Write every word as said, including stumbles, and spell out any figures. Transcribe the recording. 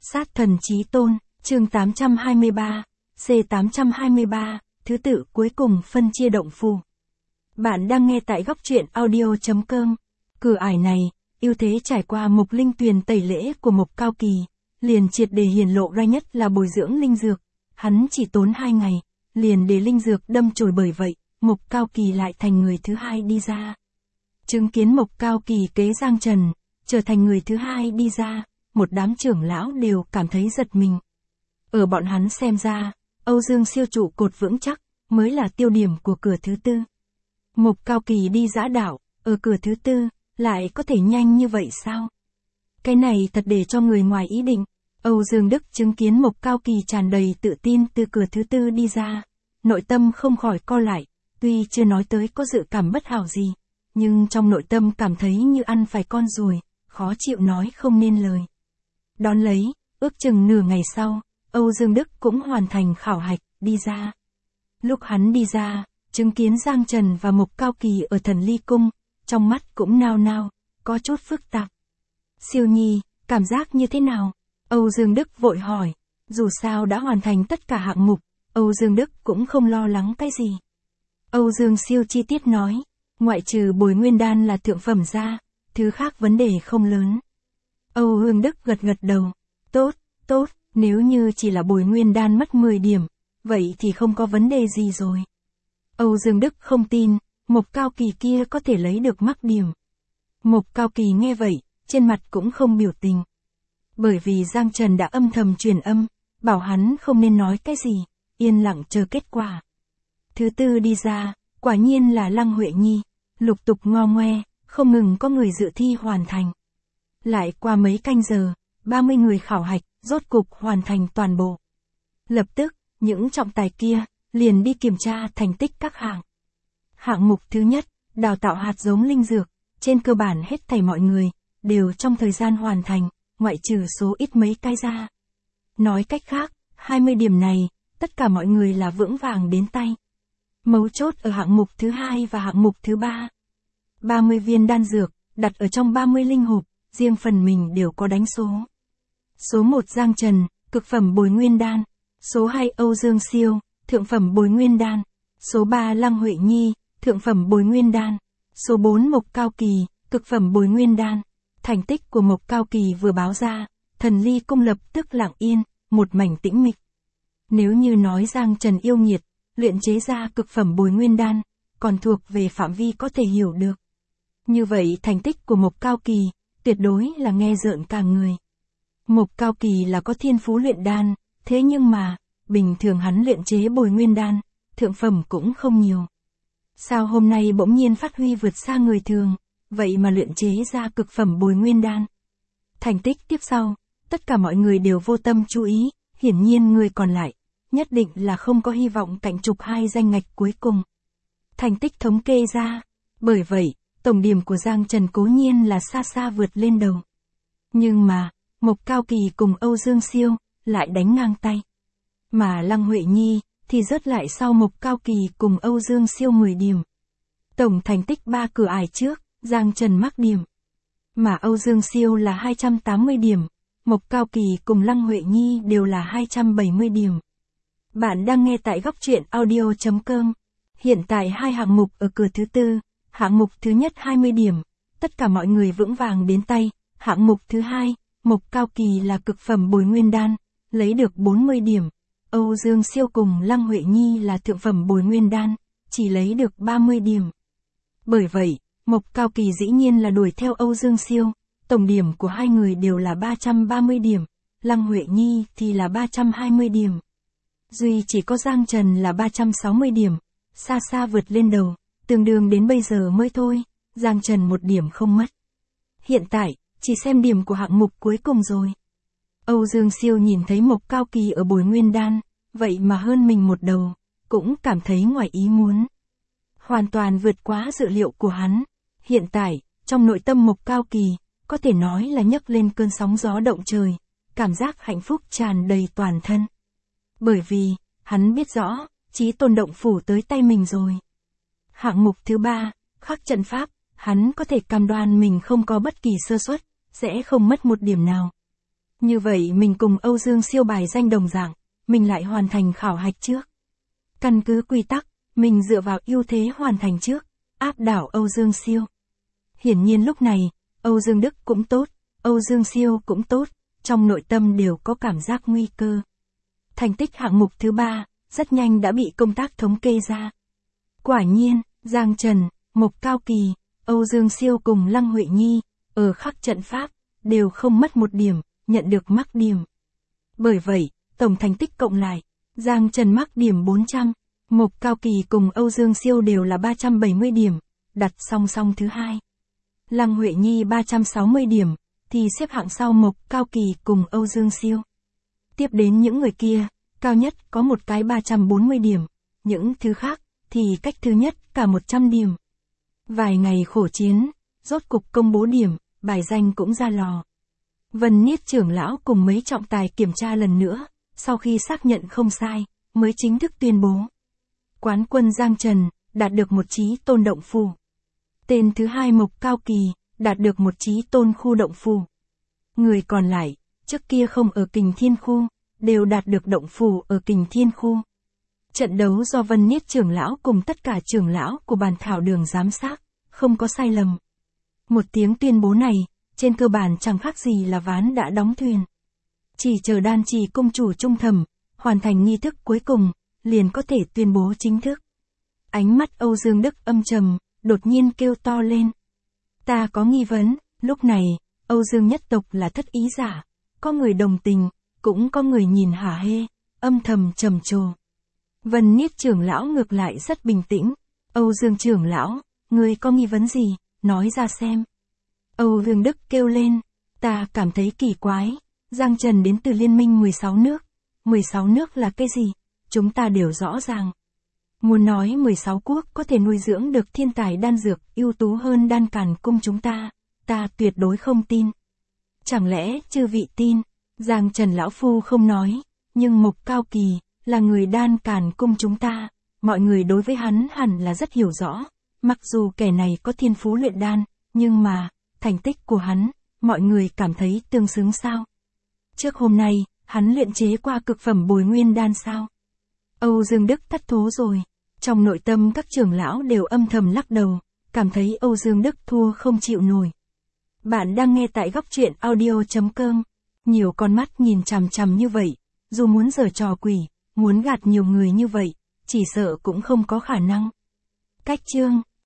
Sát thần chí tôn, chương tám trăm hai mươi ba, C tám trăm hai mươi ba, thứ tự cuối cùng phân chia động phù. Bạn đang nghe tại góc truyện audio chấm com. Cửa ải này, ưu thế trải qua mục linh tuyền tẩy lễ của Mộc Cao Kỳ, liền triệt để hiển lộ ra nhất là bồi dưỡng linh dược. Hắn chỉ tốn hai ngày, liền để linh dược đâm chồi, bởi vậy, Mộc Cao Kỳ lại thành người thứ hai đi ra. Chứng kiến Mộc Cao Kỳ kế Giang Trần, trở thành người thứ hai đi ra, một đám trưởng lão đều cảm thấy giật mình. Ở bọn hắn xem ra, Âu Dương Siêu trụ cột vững chắc, mới là tiêu điểm của cửa thứ tư. Mộc Cao Kỳ đi giã đạo, ở cửa thứ tư, lại có thể nhanh như vậy sao? Cái này thật để cho người ngoài ý định. Âu Dương Đức chứng kiến Mộc Cao Kỳ tràn đầy tự tin từ cửa thứ tư đi ra, nội tâm không khỏi co lại, tuy chưa nói tới có dự cảm bất hảo gì, nhưng trong nội tâm cảm thấy như ăn phải con ruồi, khó chịu nói không nên lời. Đón lấy, ước chừng nửa ngày sau, Âu Dương Đức cũng hoàn thành khảo hạch, đi ra. Lúc hắn đi ra, chứng kiến Giang Trần và Mộc Cao Kỳ ở Thần Ly Cung, trong mắt cũng nao nao, có chút phức tạp. Siêu Nhi, cảm giác như thế nào? Âu Dương Đức vội hỏi, dù sao đã hoàn thành tất cả hạng mục, Âu Dương Đức cũng không lo lắng cái gì. Âu Dương Siêu chi tiết nói, ngoại trừ bồi nguyên đan là thượng phẩm ra, thứ khác vấn đề không lớn. Âu Dương Đức gật gật đầu, tốt, tốt, nếu như chỉ là bồi nguyên đan mất mười điểm, vậy thì không có vấn đề gì rồi. Âu Dương Đức không tin, Mộc Cao Kỳ kia có thể lấy được mắc điểm. Mộc Cao Kỳ nghe vậy, trên mặt cũng không biểu tình. Bởi vì Giang Trần đã âm thầm truyền âm, bảo hắn không nên nói cái gì, yên lặng chờ kết quả. Thứ tư đi ra, quả nhiên là Lăng Huệ Nhi, lục tục ngo ngoe, không ngừng có người dự thi hoàn thành. Lại qua mấy canh giờ, ba mươi người khảo hạch, rốt cục hoàn thành toàn bộ. Lập tức, những trọng tài kia, liền đi kiểm tra thành tích các hạng. Hạng mục thứ nhất, đào tạo hạt giống linh dược, trên cơ bản hết thảy mọi người, đều trong thời gian hoàn thành, ngoại trừ số ít mấy cái ra. Nói cách khác, hai mươi điểm này, tất cả mọi người là vững vàng đến tay. Mấu chốt ở hạng mục thứ hai và hạng mục thứ ba. ba mươi viên đan dược, đặt ở trong ba mươi linh hộp, riêng phần mình đều có đánh số. Số một Giang Trần, cực phẩm bồi nguyên đan. Số hai Âu Dương Siêu, thượng phẩm bồi nguyên đan. Số ba Lăng Huệ Nhi, thượng phẩm bồi nguyên đan. Số bốn Mộc Cao Kỳ, cực phẩm bồi nguyên đan. Thành tích của Mộc Cao Kỳ vừa báo ra, Thần Ly Cung lập tức lặng yên, một mảnh tĩnh mịch. Nếu như nói Giang Trần yêu nghiệt, luyện chế ra cực phẩm bồi nguyên đan, còn thuộc về phạm vi có thể hiểu được. Như vậy thành tích của Mộc Cao Kỳ, tuyệt đối là nghe rợn cả người. Mộc Cao Kỳ là có thiên phú luyện đan, thế nhưng mà, bình thường hắn luyện chế bồi nguyên đan, thượng phẩm cũng không nhiều. Sao hôm nay bỗng nhiên phát huy vượt xa người thường, vậy mà luyện chế ra cực phẩm bồi nguyên đan. Thành tích tiếp sau, tất cả mọi người đều vô tâm chú ý, hiển nhiên người còn lại, nhất định là không có hy vọng cạnh trục hai danh ngạch cuối cùng. Thành tích thống kê ra, bởi vậy, tổng điểm của Giang Trần cố nhiên là xa xa vượt lên đầu. Nhưng mà, Mộc Cao Kỳ cùng Âu Dương Siêu, lại đánh ngang tay. Mà Lăng Huệ Nhi, thì rớt lại sau Mộc Cao Kỳ cùng Âu Dương Siêu mười điểm. Tổng thành tích ba cửa ải trước, Giang Trần mắc điểm. Mà Âu Dương Siêu là hai trăm tám mươi điểm, Mộc Cao Kỳ cùng Lăng Huệ Nhi đều là hai trăm bảy mươi điểm. Bạn đang nghe tại góc truyện audio chấm com. Hiện tại hai hạng mục ở cửa thứ tư, hạng mục thứ nhất hai mươi điểm, tất cả mọi người vững vàng đến tay. Hạng mục thứ hai, Mộc Cao Kỳ là cực phẩm bồi nguyên đan, lấy được bốn mươi điểm. Âu Dương Siêu cùng Lăng Huệ Nhi là thượng phẩm bồi nguyên đan, chỉ lấy được ba mươi điểm. Bởi vậy, Mộc Cao Kỳ dĩ nhiên là đuổi theo Âu Dương Siêu, tổng điểm của hai người đều là ba trăm ba mươi điểm, Lăng Huệ Nhi thì là ba trăm hai mươi điểm. Duy chỉ có Giang Trần là ba trăm sáu mươi điểm, xa xa vượt lên đầu, tương đương đến bây giờ mới thôi, Giang Trần một điểm không mất. Hiện tại, chỉ xem điểm của hạng mục cuối cùng rồi. Âu Dương Siêu nhìn thấy Mộc Cao Kỳ ở bồi nguyên đan, vậy mà hơn mình một đầu, cũng cảm thấy ngoài ý muốn. Hoàn toàn vượt quá dự liệu của hắn. Hiện tại, trong nội tâm Mộc Cao Kỳ, có thể nói là nhấc lên cơn sóng gió động trời, cảm giác hạnh phúc tràn đầy toàn thân. Bởi vì, hắn biết rõ, chí tôn động phủ tới tay mình rồi. Hạng mục thứ ba, khắc trận pháp, hắn có thể cam đoan mình không có bất kỳ sơ suất, sẽ không mất một điểm nào. Như vậy mình cùng Âu Dương Siêu bài danh đồng dạng, mình lại hoàn thành khảo hạch trước. Căn cứ quy tắc, mình dựa vào ưu thế hoàn thành trước, áp đảo Âu Dương Siêu. Hiển nhiên lúc này, Âu Dương Đức cũng tốt, Âu Dương Siêu cũng tốt, trong nội tâm đều có cảm giác nguy cơ. Thành tích hạng mục thứ ba, rất nhanh đã bị công tác thống kê ra. Quả nhiên, Giang Trần, Mộc Cao Kỳ, Âu Dương Siêu cùng Lăng Huệ Nhi, ở khắc trận pháp, đều không mất một điểm, nhận được mắc điểm. Bởi vậy, tổng thành tích cộng lại, Giang Trần mắc điểm bốn trăm, Mộc Cao Kỳ cùng Âu Dương Siêu đều là ba trăm bảy mươi điểm, đặt song song thứ hai. Lăng Huệ Nhi ba trăm sáu mươi điểm, thì xếp hạng sau Mộc Cao Kỳ cùng Âu Dương Siêu. Tiếp đến những người kia, cao nhất có một cái ba trăm bốn mươi điểm, những thứ khác, thì cách thứ nhất cả một trăm điểm. Vài ngày khổ chiến, rốt cục công bố điểm, bài danh cũng ra lò. Vân Niết trưởng lão cùng mấy trọng tài kiểm tra lần nữa, sau khi xác nhận không sai, mới chính thức tuyên bố. Quán quân Giang Trần, đạt được một chí tôn động phù. Tên thứ hai Mộc Cao Kỳ, đạt được một chí tôn khu động phù. Người còn lại, trước kia không ở Kình Thiên khu, đều đạt được động phù ở Kình Thiên khu. Trận đấu do Vân Niết trưởng lão cùng tất cả trưởng lão của bàn thảo đường giám sát, không có sai lầm. Một tiếng tuyên bố này, trên cơ bản chẳng khác gì là ván đã đóng thuyền. Chỉ chờ Đan Trì cung chủ trung thẩm, hoàn thành nghi thức cuối cùng, liền có thể tuyên bố chính thức. Ánh mắt Âu Dương Đức âm trầm, đột nhiên kêu to lên. Ta có nghi vấn, lúc này, Âu Dương nhất tộc là thất ý giả, có người đồng tình, cũng có người nhìn hả hê, âm thầm trầm trồ. Vân Niết trưởng lão ngược lại rất bình tĩnh. Âu Dương trưởng lão, ngươi có nghi vấn gì, nói ra xem. Âu Dương Đức kêu lên, ta cảm thấy kỳ quái, Giang Trần đến từ liên minh mười sáu nước. mười sáu nước là cái gì? Chúng ta đều rõ ràng. Muốn nói mười sáu quốc có thể nuôi dưỡng được thiên tài đan dược ưu tú hơn Đan Càn cung chúng ta, ta tuyệt đối không tin. Chẳng lẽ chư vị tin? Giang Trần lão phu không nói, nhưng Mộc Cao Kỳ là người Đan Càn cung chúng ta, mọi người đối với hắn hẳn là rất hiểu rõ, mặc dù kẻ này có thiên phú luyện đan, nhưng mà, thành tích của hắn, mọi người cảm thấy tương xứng sao? Trước hôm nay, hắn luyện chế qua cực phẩm bồi nguyên đan sao? Âu Dương Đức thất thố rồi, trong nội tâm các trưởng lão đều âm thầm lắc đầu, cảm thấy Âu Dương Đức thua không chịu nổi. Bạn đang nghe tại góc truyện audio chấm com, nhiều con mắt nhìn chằm chằm như vậy, dù muốn giở trò quỷ, muốn gạt nhiều người như vậy, chỉ sợ cũng không có khả năng. Cách chương